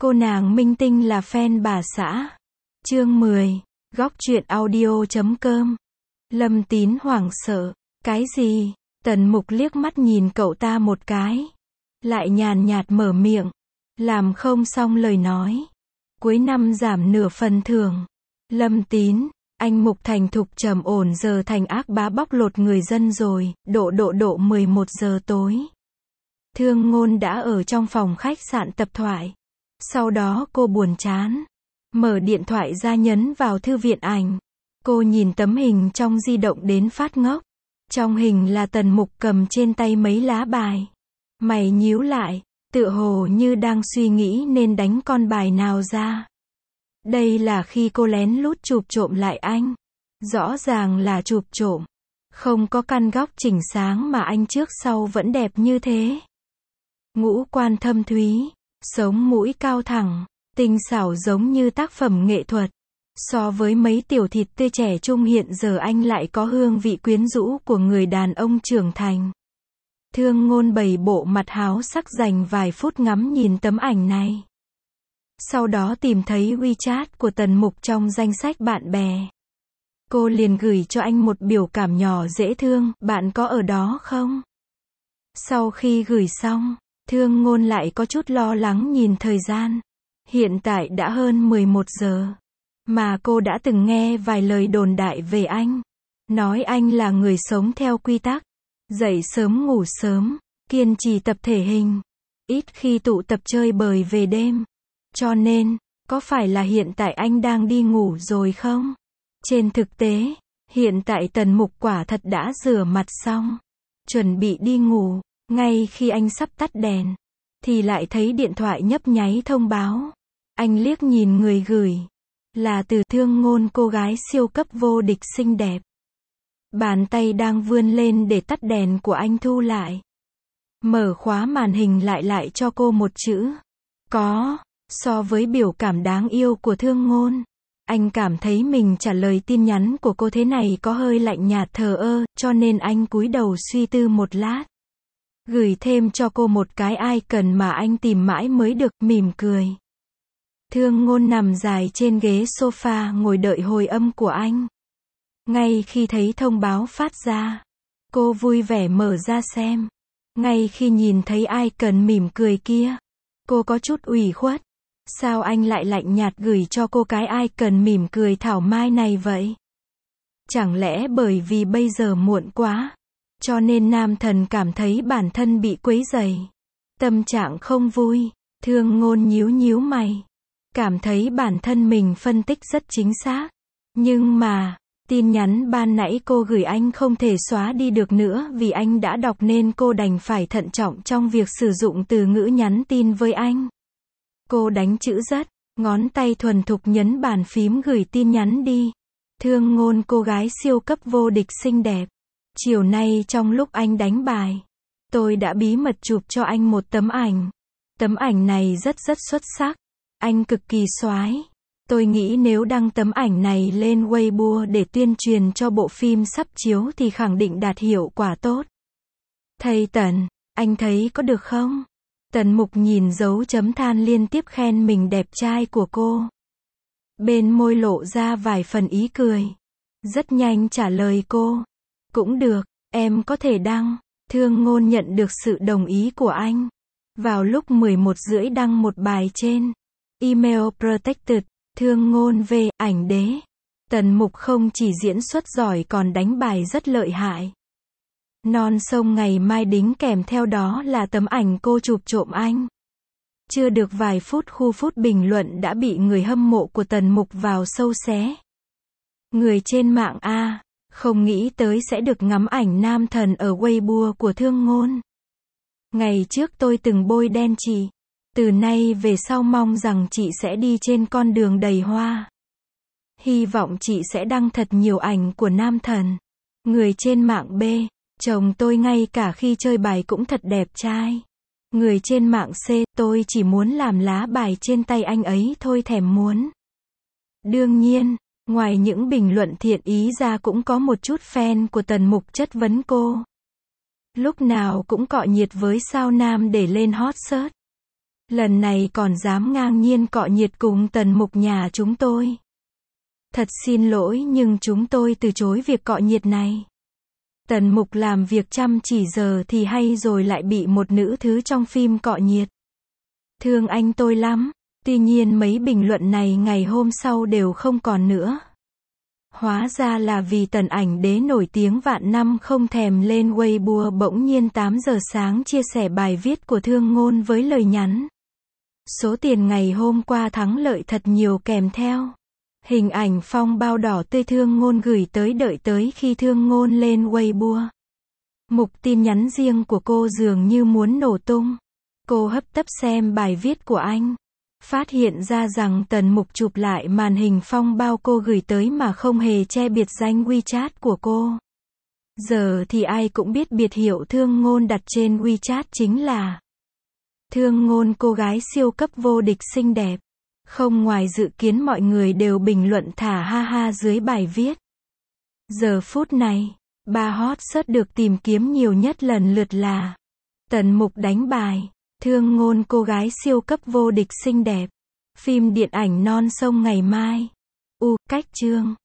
Cô nàng minh tinh là fan bà xã. Chương 10. Góc truyện audio.com. Lâm Tín hoảng sợ. Cái gì? Tần Mục liếc mắt nhìn cậu ta một cái. Lại nhàn nhạt mở miệng. Làm không xong lời nói. Cuối năm giảm nửa phần thưởng. Lâm Tín, anh Mục thành thục trầm ổn giờ thành ác bá bóc lột người dân rồi. Độ 11 giờ tối. Thương Ngôn đã ở trong phòng khách sạn tập thoại. Sau đó cô buồn chán. Mở điện thoại ra nhấn vào thư viện ảnh. Cô nhìn tấm hình trong di động đến phát ngốc. Trong hình là Tần Mục cầm trên tay mấy lá bài. Mày nhíu lại, tựa hồ như đang suy nghĩ nên đánh con bài nào ra. Đây là khi cô lén lút chụp trộm lại anh. Rõ ràng là chụp trộm. Không có căn góc chỉnh sáng mà anh trước sau vẫn đẹp như thế. Ngũ quan thâm thúy, sống mũi cao thẳng, tinh xảo giống như tác phẩm nghệ thuật. So với mấy tiểu thịt tươi trẻ trung hiện giờ anh lại có hương vị quyến rũ của người đàn ông trưởng thành. Thương Ngôn bày bộ mặt háo sắc dành vài phút ngắm nhìn tấm ảnh này. Sau đó tìm thấy WeChat của Tần Mục trong danh sách bạn bè. Cô liền gửi cho anh một biểu cảm nhỏ dễ thương, bạn có ở đó không? Sau khi gửi xong, Thương Ngôn lại có chút lo lắng nhìn thời gian. Hiện tại đã hơn 11 giờ. Mà cô đã từng nghe vài lời đồn đại về anh. Nói anh là người sống theo quy tắc. Dậy sớm ngủ sớm, kiên trì tập thể hình. Ít khi tụ tập chơi bời về đêm. Cho nên, có phải là hiện tại anh đang đi ngủ rồi không? Trên thực tế, hiện tại Tần Mục quả thật đã rửa mặt xong. Chuẩn bị đi ngủ. Ngay khi anh sắp tắt đèn, thì lại thấy điện thoại nhấp nháy thông báo. Anh liếc nhìn người gửi. Là từ Thương Ngôn, cô gái siêu cấp vô địch xinh đẹp. Bàn tay đang vươn lên để tắt đèn của anh thu lại. Mở khóa màn hình lại cho cô một chữ. Có. So với biểu cảm đáng yêu của Thương Ngôn, anh cảm thấy mình trả lời tin nhắn của cô thế này có hơi lạnh nhạt thờ ơ, cho nên anh cúi đầu suy tư một lát. Gửi thêm cho cô một cái icon mà anh tìm mãi mới được, mỉm cười. Thương Ngôn nằm dài trên ghế sofa ngồi đợi hồi âm của anh. Ngay khi thấy thông báo phát ra, cô vui vẻ mở ra xem. Ngay khi nhìn thấy icon mỉm cười kia, cô có chút ủy khuất. Sao anh lại lạnh nhạt gửi cho cô cái icon mỉm cười thảo mai này vậy? Chẳng lẽ bởi vì bây giờ muộn quá, cho nên nam thần cảm thấy bản thân bị quấy rầy, tâm trạng không vui? Thương Ngôn nhíu mày, cảm thấy bản thân mình phân tích rất chính xác. Nhưng mà, tin nhắn ban nãy cô gửi anh không thể xóa đi được nữa vì anh đã đọc nên cô đành phải thận trọng trong việc sử dụng từ ngữ nhắn tin với anh. Cô đánh chữ rất, ngón tay thuần thục nhấn bàn phím gửi tin nhắn đi. Thương Ngôn, cô gái siêu cấp vô địch xinh đẹp. Chiều nay trong lúc anh đánh bài, tôi đã bí mật chụp cho anh một tấm ảnh. Tấm ảnh này rất xuất sắc. Anh cực kỳ soái. Tôi nghĩ nếu đăng tấm ảnh này lên Weibo để tuyên truyền cho bộ phim sắp chiếu thì khẳng định đạt hiệu quả tốt. Thầy Tần, anh thấy có được không? Tần Mục nhìn dấu chấm than liên tiếp khen mình đẹp trai của cô. Bên môi lộ ra vài phần ý cười. Rất nhanh trả lời cô. Cũng được, em có thể đăng. Thương Ngôn nhận được sự đồng ý của anh. Vào lúc 11:30 đăng một bài trên Email Protected, Thương Ngôn về ảnh đế. Tần Mục không chỉ diễn xuất giỏi còn đánh bài rất lợi hại. Non sông ngày mai đính kèm theo đó là tấm ảnh cô chụp trộm anh. Chưa được vài phút khu phút bình luận đã bị người hâm mộ của Tần Mục vào sâu xé. Người trên mạng không nghĩ tới sẽ được ngắm ảnh nam thần ở Weibo của Thương Ngôn. Ngày trước tôi từng bôi đen chị. Từ nay về sau mong rằng chị sẽ đi trên con đường đầy hoa. Hy vọng chị sẽ đăng thật nhiều ảnh của nam thần. Người trên mạng B. Chồng tôi ngay cả khi chơi bài cũng thật đẹp trai. Người trên mạng C. Tôi chỉ muốn làm lá bài trên tay anh ấy thôi, thèm muốn. Đương nhiên, ngoài những bình luận thiện ý ra cũng có một chút fan của Tần Mục chất vấn cô. Lúc nào cũng cọ nhiệt với sao nam để lên hot search. Lần này còn dám ngang nhiên cọ nhiệt cùng Tần Mục nhà chúng tôi. Thật xin lỗi nhưng chúng tôi từ chối việc cọ nhiệt này. Tần Mục làm việc chăm chỉ giờ thì hay rồi lại bị một nữ thứ trong phim cọ nhiệt. Thương anh tôi lắm. Tuy nhiên mấy bình luận này ngày hôm sau đều không còn nữa. Hóa ra là vì Tần Ảnh Đế nổi tiếng vạn năm không thèm lên Weibo bỗng nhiên 8 giờ sáng chia sẻ bài viết của Thương Ngôn với lời nhắn. Số tiền ngày hôm qua thắng lợi thật nhiều kèm theo. Hình ảnh phong bao đỏ tươi Thương Ngôn gửi tới đợi tới khi Thương Ngôn lên Weibo. Mục tin nhắn riêng của cô dường như muốn nổ tung. Cô hấp tấp xem bài viết của anh. Phát hiện ra rằng Tần Mục chụp lại màn hình phong bao cô gửi tới mà không hề che biệt danh WeChat của cô. Giờ thì ai cũng biết biệt hiệu Thương Ngôn đặt trên WeChat chính là Thương Ngôn, cô gái siêu cấp vô địch xinh đẹp. Không ngoài dự kiến mọi người đều bình luận thả ha ha dưới bài viết. Giờ phút này, 3 hot search được tìm kiếm nhiều nhất lần lượt là Tần Mục đánh bài, Thương Ngôn, cô gái siêu cấp vô địch xinh đẹp, phim điện ảnh Non Sông Ngày Mai, cách chương.